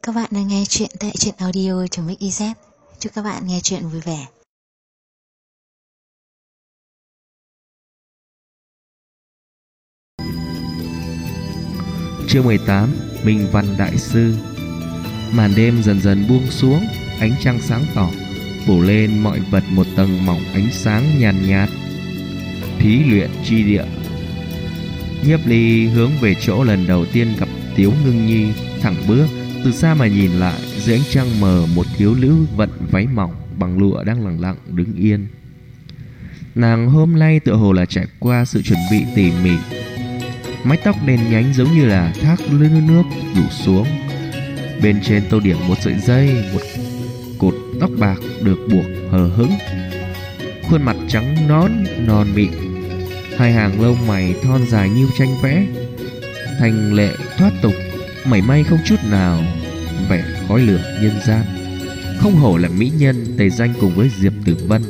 các bạn đang nghe chuyện tại truyện audio.mix.iz. Chúc các bạn nghe chuyện vui vẻ. Chương 18: Minh Văn Đại Sư. Màn đêm dần dần buông xuống, ánh trăng sáng tỏ phủ lên mọi vật một tầng mỏng ánh sáng nhàn nhạt. Thí luyện chi địa. Nhiếp Ly hướng về chỗ lần đầu tiên gặp Tiếu Ngưng Nhi, thẳng bước. Từ xa mà nhìn lại, dưới ánh trăng mờ, một thiếu nữ vận váy mỏng bằng lụa đang lặng lặng đứng yên. Nàng hôm nay tựa hồ là trải qua sự chuẩn bị tỉ mỉ. Mái tóc đen nhánh giống như là thác nước rủ xuống, bên trên tô điểm một sợi dây, một cột tóc bạc được buộc hờ hững. Khuôn mặt trắng nõn non mịn, hai hàng lông mày thon dài như tranh vẽ, thanh lệ thoát tục, mảy may không chút nào vẻ khói lửa nhân gian. Không hổ là mỹ nhân tề danh cùng với Diệp Tử Vân.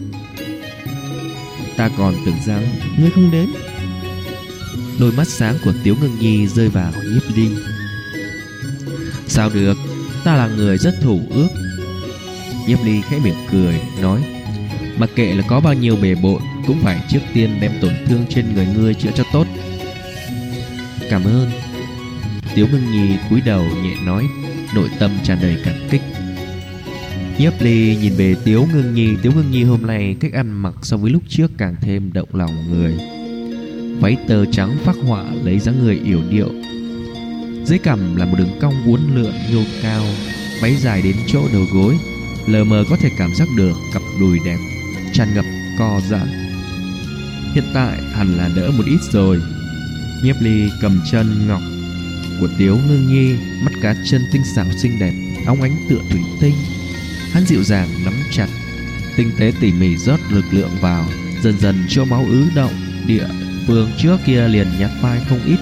Ta còn tưởng rằng ngươi không đến. Đôi mắt sáng của Tiếu Ngưng Nhi rơi vào Nhiếp Ly. Sao được, ta là người rất thủ ước. Nhiếp Ly khẽ mỉm cười nói, mặc kệ là có bao nhiêu bề bộn, cũng phải trước tiên đem tổn thương trên người ngươi chữa cho tốt. Cảm ơn. Tiếu Ngưng Nhi cúi đầu nhẹ nói, nội tâm tràn đầy cảm kích. Nhiếp Ly nhìn về Tiếu Ngưng Nhi. Tiếu Ngưng Nhi hôm nay cách ăn mặc so với lúc trước càng thêm động lòng người. Váy tơ trắng phác họa lấy dáng người yểu điệu, dưới cằm là một đường cong uốn lượn nhô cao, váy dài đến chỗ đầu gối, lờ mờ có thể cảm giác được cặp đùi đẹp tràn ngập co giãn. Hiện tại hẳn là đỡ một ít rồi. Nhiếp Ly cầm chân ngọc của Tiếu Ngưng Nhi, mắt cá chân tinh xảo xinh đẹp, óng ánh tựa thủy tinh. Hắn dịu dàng nắm chặt, tinh tế tỉ mỉ rót lực lượng vào, dần dần cho máu ứ động. Địa phương trước kia liền nhạt phai không ít.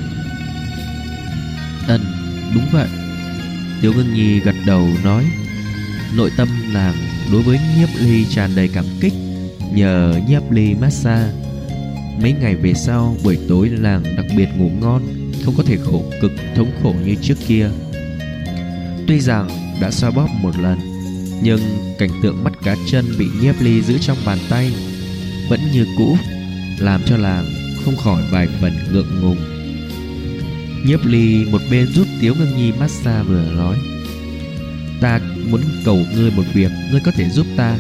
Đúng vậy. Tiếu Ngưng Nhi gật đầu nói. Nội tâm nàng đối với Nhiếp Ly tràn đầy cảm kích. Nhờ Nhiếp Ly massage, mấy ngày về sau buổi tối nàng đặc biệt ngủ ngon, không có thể khổ cực thống khổ như trước kia. Tuy rằng đã xoa bóp một lần, nhưng cảnh tượng mắt cá chân bị Nhiếp Ly giữ trong bàn tay vẫn như cũ, làm cho nàng không khỏi vài phần ngượng ngùng. Nhiếp Ly một bên giúp Tiếu Ngưng Nhi massage vừa nói, ta muốn cầu ngươi một việc, ngươi có thể giúp ta.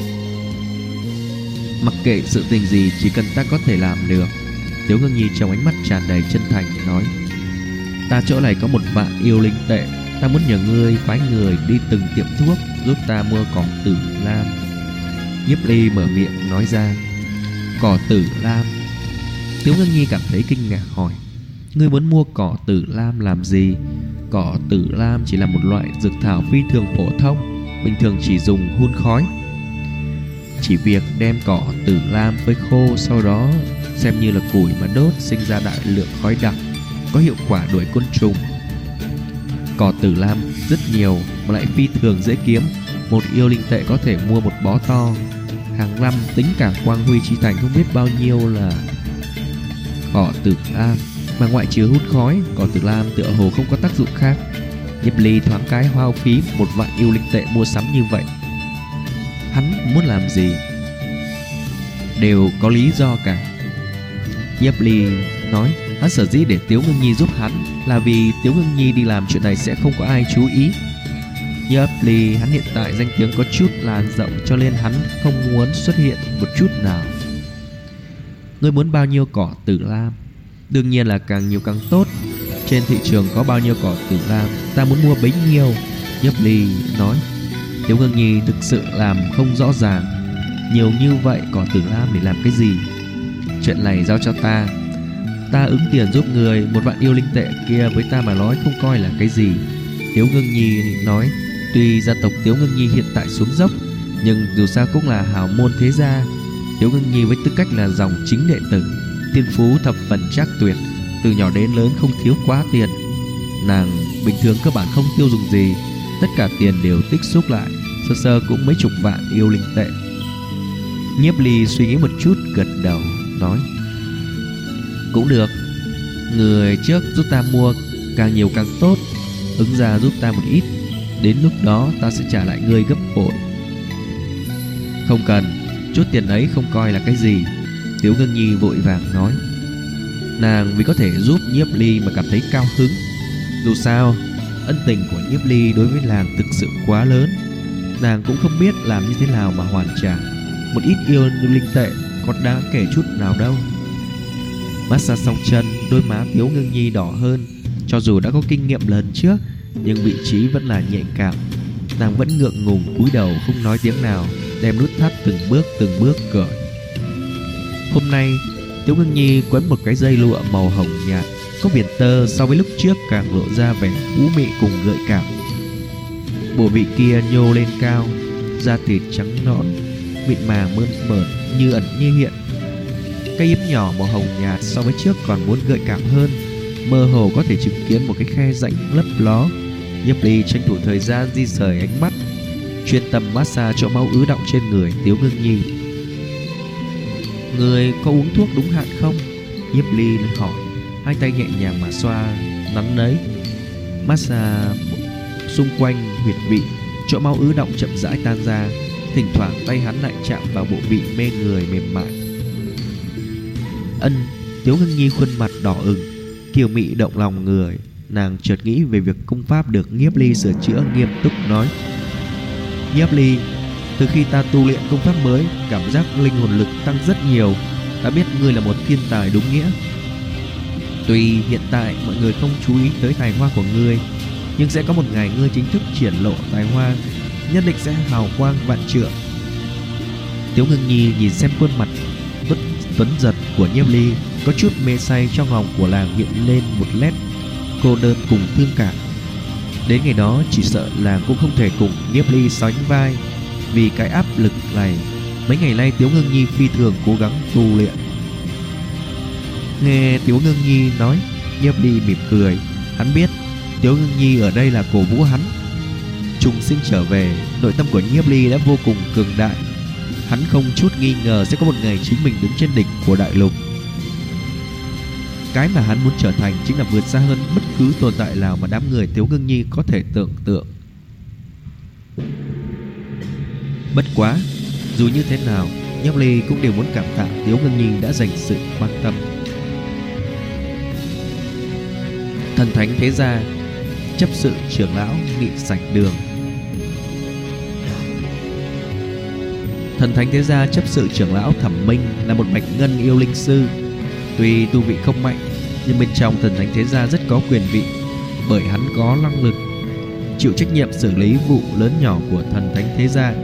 Mặc kệ sự tình gì, chỉ cần ta có thể làm được. Tiếu Ngưng Nhi trong ánh mắt tràn đầy chân thành nói, ta chỗ này có 1.000 yêu linh tệ, ta muốn nhờ ngươi phái người đi từng tiệm thuốc giúp ta mua cỏ tử lam. Nhiếp Ly mở miệng nói ra, cỏ tử lam. Tiếu Ngưng Nhi cảm thấy kinh ngạc hỏi, ngươi muốn mua cỏ tử lam làm gì? Cỏ tử lam chỉ là một loại dược thảo phi thường phổ thông, bình thường chỉ dùng hun khói. Chỉ việc đem cỏ tử lam phơi khô, sau đó xem như là củi mà đốt, sinh ra đại lượng khói đặc, có hiệu quả đuổi côn trùng. Cỏ tử lam rất nhiều mà lại phi thường dễ kiếm, 1 yêu linh tệ có thể mua 1 bó to. Hàng năm tính cả Quang Huy Chi Thành không biết bao nhiêu là cỏ tử lam, mà ngoại trừ hút khói, cỏ tử lam tựa hồ không có tác dụng khác. Nhiếp Ly thoáng cái hao phí 1.000 yêu linh tệ mua sắm như vậy. Hắn muốn làm gì đều có lý do cả. Nhiếp Ly nói, hắn sở dĩ để Tiếu Ngưng Nhi giúp hắn là vì Tiếu Ngưng Nhi đi làm chuyện này sẽ không có ai chú ý. Nhiếp Ly hắn hiện tại danh tiếng có chút lan rộng, cho nên hắn không muốn xuất hiện một chút nào. Ngươi muốn bao nhiêu cỏ tử lam? Đương nhiên là càng nhiều càng tốt. Trên thị trường có bao nhiêu cỏ tử lam, ta muốn mua bấy nhiêu. Nhiếp Ly nói. Tiếu Ngưng Nhi thực sự làm không rõ ràng, nhiều như vậy cỏ tử lam để làm cái gì? Chuyện này giao cho ta, ta ứng tiền giúp người. 1.000 yêu linh tệ kia với ta mà nói không coi là cái gì. Tiếu Ngưng Nhi nói, tuy gia tộc Tiếu Ngưng Nhi hiện tại xuống dốc, nhưng dù sao cũng là hào môn thế gia. Tiếu Ngưng Nhi với tư cách là dòng chính đệ tử, thiên phú thập phần trác tuyệt, từ nhỏ đến lớn không thiếu quá tiền. Nàng bình thường cơ bản không tiêu dùng gì, tất cả tiền đều tích xúc lại, sơ sơ cũng mấy chục vạn yêu linh tệ. Nhiếp Ly suy nghĩ một chút, gật đầu nói, cũng được, người trước giúp ta mua càng nhiều càng tốt. ứng ra giúp ta một ít. Đến lúc đó ta sẽ trả lại ngươi gấp bội. Không cần, chút tiền ấy không coi là cái gì. Tiếu Ngưng Nhi vội vàng nói. Nàng vì có thể giúp Nhiếp Ly mà cảm thấy cao hứng. Dù sao, ân tình của Nhiếp Ly đối với làng thực sự quá lớn. Nàng cũng không biết làm như thế nào mà hoàn trả. Một ít yêu linh tệ còn đáng kể chút nào đâu. Massage xong chân, đôi má Tiếu Ngưng Nhi đỏ hơn. Cho dù đã có kinh nghiệm lần trước, nhưng vị trí vẫn là nhạy cảm. Nàng vẫn ngượng ngùng cúi đầu không nói tiếng nào, đem nút thắt từng bước cởi. Hôm nay Tiếu Ngưng Nhi quấn một cái dây lụa màu hồng nhạt, có viền tơ, so với lúc trước càng lộ ra vẻ vũ mị cùng gợi cảm. Bộ vị kia nhô lên cao, da thịt trắng nõn, mịn màng mơn mởn như ẩn như hiện. Cái yếm nhỏ màu hồng nhạt so với trước còn muốn gợi cảm hơn, mơ hồ có thể chứng kiến một cái khe rãnh lấp ló. Nhiếp Ly tranh thủ thời gian di rời ánh mắt, chuyên tâm massage chỗ máu ứ đọng trên người Tiếu Ngưng Nhi. Người có uống thuốc đúng hạn không? Nhiếp Ly hỏi, hai tay nhẹ nhàng mà xoa nắn nấy, massage xung quanh huyệt vị. Chỗ máu ứ đọng chậm rãi tan ra, thỉnh thoảng tay hắn lại chạm vào bộ vị mê người mềm mại. Tiếu Ngưng Nhi khuôn mặt đỏ ửng, kiều mị động lòng người. Nàng chợt nghĩ về việc công pháp được Nhiếp Ly sửa chữa, nghiêm túc nói. Nhiếp Ly, từ khi ta tu luyện công pháp mới, cảm giác linh hồn lực tăng rất nhiều. Ta biết ngươi là một thiên tài đúng nghĩa. Tuy hiện tại mọi người không chú ý tới tài hoa của ngươi, nhưng sẽ có một ngày ngươi chính thức triển lộ tài hoa, nhất định sẽ hào quang vạn trượng. Tiếu Ngưng Nhi nhìn xem khuôn mặt tuấn giật của Nhiếp Ly, có chút mê say. Trong lòng của làng hiện lên một nét cô đơn cùng thương cảm. Đến ngày đó chỉ sợ làng cũng không thể cùng Nhiếp Ly sánh vai. Vì cái áp lực này, mấy ngày nay Tiếu Ngưng Nhi phi thường cố gắng tu luyện. Nghe Tiếu Ngưng Nhi nói, Nhiếp Ly mỉm cười. Hắn biết Tiếu Ngưng Nhi ở đây là cổ vũ hắn. Trùng sinh trở về, nội tâm của Nhiếp Ly đã vô cùng cường đại. Hắn không chút nghi ngờ sẽ có một ngày chính mình đứng trên đỉnh của đại lục. Cái mà hắn muốn trở thành chính là vượt xa hơn bất cứ tồn tại nào mà đám người Tiếu Ngưng Nhi có thể tưởng tượng. Bất quá, dù như thế nào, Nhiếp Ly cũng đều muốn cảm tạ Tiếu Ngưng Nhi đã dành sự quan tâm. Thần Thánh Thế Gia, chấp sự trưởng lão nghị sảnh đường. Thần Thánh Thế Gia chấp sự trưởng lão Thẩm Minh là một bạch ngân yêu linh sư. Tuy tu vị không mạnh, nhưng bên trong Thần Thánh Thế Gia rất có quyền vị, bởi hắn có năng lực chịu trách nhiệm xử lý vụ lớn nhỏ của Thần Thánh Thế Gia.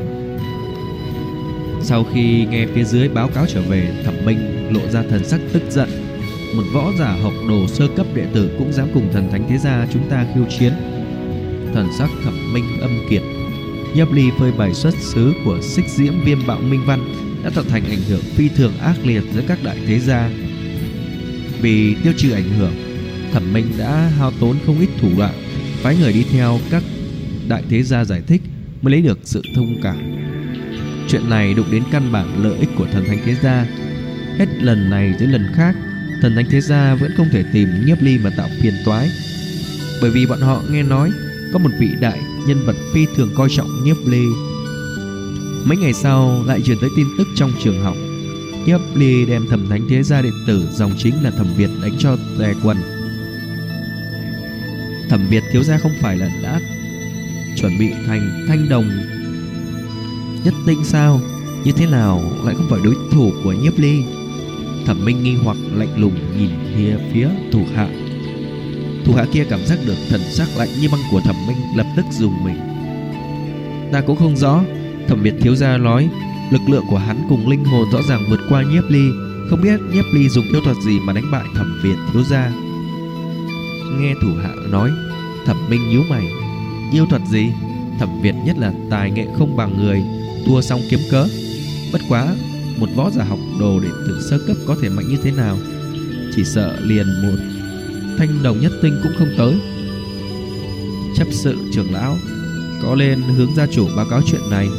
Sau khi nghe phía dưới báo cáo trở về, Thẩm Minh lộ ra thần sắc tức giận. Một võ giả học đồ sơ cấp đệ tử cũng dám cùng Thần Thánh Thế Gia chúng ta khiêu chiến. Thần sắc Thẩm Minh âm kiệt. Nhiếp Ly phơi bày xuất xứ của Xích Diễm Viêm Bạo Minh Văn đã tạo thành ảnh hưởng phi thường ác liệt giữa các đại thế gia. Vì tiêu trừ ảnh hưởng, Thẩm Minh đã hao tốn không ít thủ đoạn, phái người đi theo các đại thế gia giải thích mới lấy được sự thông cảm. Chuyện này đụng đến căn bản lợi ích của Thần Thánh Thế Gia. Hết lần này tới lần khác, Thần Thánh Thế Gia vẫn không thể tìm Nhiếp Ly mà tạo phiền toái, bởi vì bọn họ nghe nói có một vị đại nhân vật phi thường coi trọng Nhiếp Ly. Mấy ngày sau lại truyền tới tin tức trong trường học, Nhiếp Ly đem Thần Thánh Thế Gia đệ tử dòng chính là Thẩm Việt đánh cho tè quần. Thẩm Việt thiếu gia không phải là đã chuẩn bị thành thanh đồng nhất tinh sao? Như thế nào lại không phải đối thủ của Nhiếp Ly? Thẩm Minh nghi hoặc lạnh lùng nhìn phía thủ hạ. Thủ hạ kia cảm giác được thần sắc lạnh như băng của Thẩm Minh, lập tức dùng mình. Ta cũng không rõ. Thẩm Việt thiếu gia nói lực lượng của hắn cùng linh hồn rõ ràng vượt qua Nhiếp Ly. Không biết Nhiếp Ly dùng yêu thuật gì mà đánh bại Thẩm Việt thiếu gia. Nghe thủ hạ nói, Thẩm Minh nhíu mày. Yêu thuật gì? Thẩm Việt nhất là tài nghệ không bằng người, thua xong kiếm cớ. Bất quá, một võ giả học đồ đệ tử sơ cấp có thể mạnh như thế nào? Chỉ sợ liền một thanh đồng nhất tinh cũng không tới. Chấp sự trưởng lão có lên hướng gia chủ báo cáo chuyện này?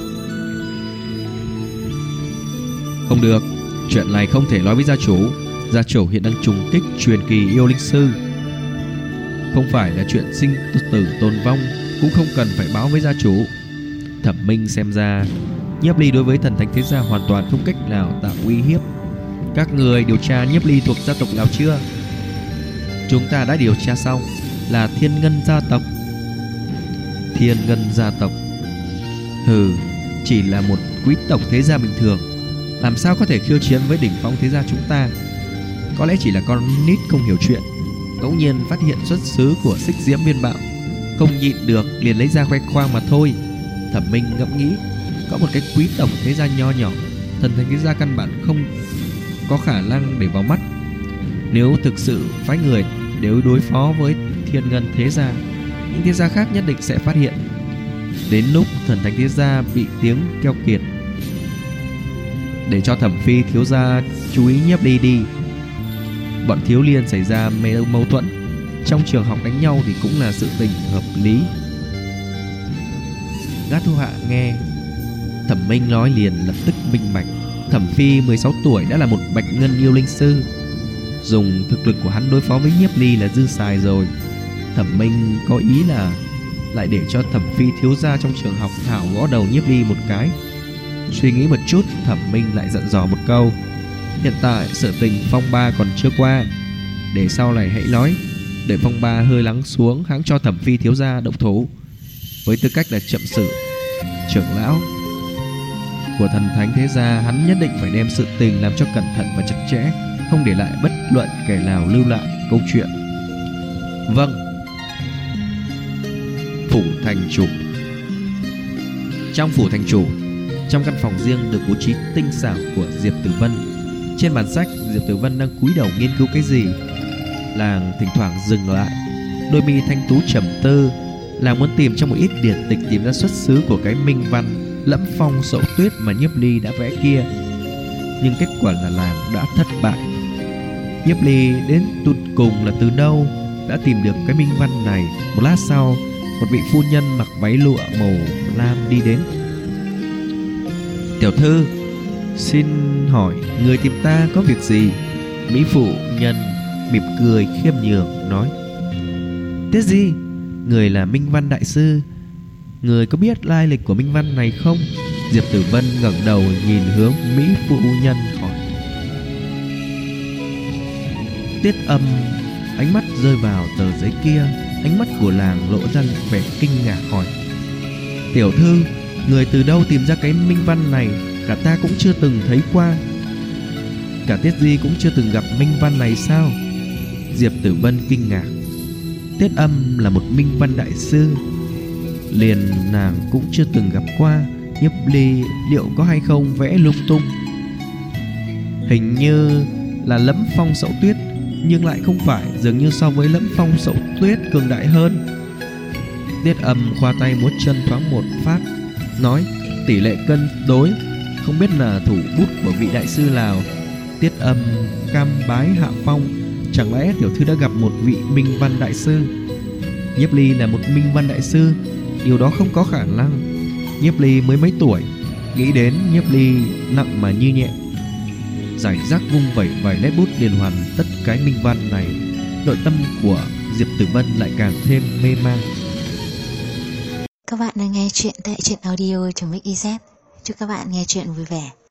Không được, chuyện này không thể nói với gia chủ. Gia chủ hiện đang trùng kích truyền kỳ yêu linh sư. không phải là chuyện sinh tử tồn vong, cũng không cần phải báo với gia chủ. Thẩm Minh xem ra Nhiếp Ly đối với thần thánh thế gia hoàn toàn không cách nào tạo uy hiếp. Các người điều tra Nhiếp Ly thuộc gia tộc nào chưa? Chúng ta đã điều tra xong, là Thiên Ngân gia tộc. Thiên Ngân gia tộc? Hừ, chỉ là một quý tộc thế gia bình thường, làm sao có thể khiêu chiến với đỉnh phong thế gia chúng ta? Có lẽ chỉ là con nít không hiểu chuyện, ngẫu nhiên phát hiện xuất xứ của xích diễm viên bạo, không nhịn được liền lấy ra khoe khoang mà thôi. Thẩm Minh ngẫm nghĩ, có một cái quý tộc thế gia nho nhỏ, thần thánh thế gia căn bản không có khả năng để vào mắt. Nếu thực sự phái người đều đối phó với Thiên Ngân thế gia, những thế gia khác nhất định sẽ phát hiện. Đến lúc thần thánh thế gia bị tiếng keo kiệt, để cho Thẩm Phi thiếu gia chú ý Nhiếp Ly đi. Bọn thiếu liên xảy ra mâu thuẫn trong trường học, đánh nhau thì cũng là sự tình hợp lý. Gã thu hạ nghe Thẩm Minh nói liền lập tức minh bạch. Thẩm Phi 16 tuổi đã là một bạch ngân yêu linh sư, dùng thực lực của hắn đối phó với Nhiếp Ly là dư xài rồi. Thẩm Minh có ý là lại để cho Thẩm Phi thiếu gia trong trường học thảo gõ đầu Nhiếp Ly một cái. Suy nghĩ một chút, Thẩm Minh lại dặn dò một câu: hiện tại sự tình phong ba còn chưa qua, để sau này hãy nói. Đợi phong ba hơi lắng xuống, hãng cho Thẩm Phi thiếu gia động thủ. Với tư cách là chậm sử trưởng lão của thần thánh thế gia, hắn nhất định phải đem sự tình làm cho cẩn thận và chặt chẽ, không để lại bất luận kẻ nào lưu lại câu chuyện. Vâng. Phủ thành chủ. Trong phủ thành chủ, trong căn phòng riêng được bố trí tinh xảo của Diệp Tử Vân, trên bàn sách Diệp Tử Vân đang cúi đầu nghiên cứu cái gì. Nàng thỉnh thoảng dừng lại, đôi mi thanh tú trầm tư. Nàng muốn tìm trong một ít điển tịch tìm ra xuất xứ của cái minh văn Lẫm Phong Sậu Tuyết mà Nhiếp Ly đã vẽ kia, nhưng kết quả là nàng đã thất bại. Nhiếp Ly đến tụt cùng là từ đâu đã tìm được cái minh văn này. Một lát sau, một vị phu nhân mặc váy lụa màu lam đi đến. Tiểu thư, xin hỏi người tìm ta có việc gì? Mỹ phụ nhân mỉm cười khiêm nhường nói: Tiết gì? Người là Minh Văn đại sư, người có biết lai lịch của minh văn này không? Diệp Tử Vân ngẩng đầu nhìn hướng Mỹ phụ nhân hỏi. Tiết Âm ánh mắt rơi vào tờ giấy kia, ánh mắt của nàng lộ ra vẻ kinh ngạc hỏi: Tiểu thư, người từ đâu tìm ra cái minh văn này? Cả ta cũng chưa từng thấy qua. Cả Tiết Di cũng chưa từng gặp minh văn này sao? Diệp Tử Vân kinh ngạc. Tiết Âm là một minh văn đại sư, liền nàng cũng chưa từng gặp qua. Nhiếp Ly liệu có hay không vẽ lung tung? Hình như là Lẫm Phong Sậu Tuyết, nhưng lại không phải, dường như so với Lẫm Phong Sậu Tuyết cường đại hơn. Tiết Âm khoa tay múa chân thoáng một phát, nói: tỷ lệ cân đối, không biết là thủ bút của vị đại sư nào. Tiết Âm cam bái hạ phong, chẳng lẽ tiểu thư đã gặp một vị minh văn đại sư? Nhiếp Ly là một minh văn đại sư, điều đó không có khả năng. Nhiếp Ly mới mấy tuổi, nghĩ đến Nhiếp Ly nặng mà như nhẹ, giải rác vung vẩy vài nét bút liền hoàn tất cái minh văn này. Nội tâm của Diệp Tử Vân lại càng thêm mê man. Các bạn đang nghe chuyện tại truyện audio.mix.iz. Chúc các bạn nghe chuyện vui vẻ.